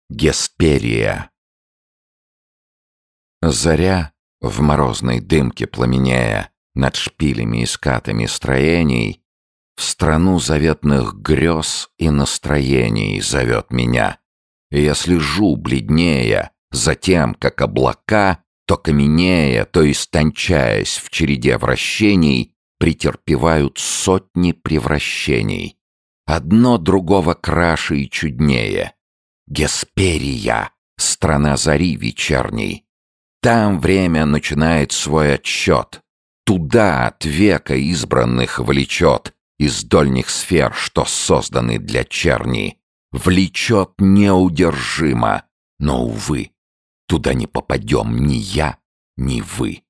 Гесперия. Заря, в морозной дымке пламенея, над шпилями и скатами строений, в страну заветных грез и настроений зовет меня. И я слежу, бледнея, за тем, как облака, то каменея, то истончаясь в череде вращений, претерпевают сотни превращений. Одно другого краше и чуднее. Гесперия, страна зари вечерней. Там время начинает свой отсчет. Туда от века избранных влечет из дольних сфер, что созданы для черни. Влечет неудержимо, но, увы, туда не попадем ни я, ни вы.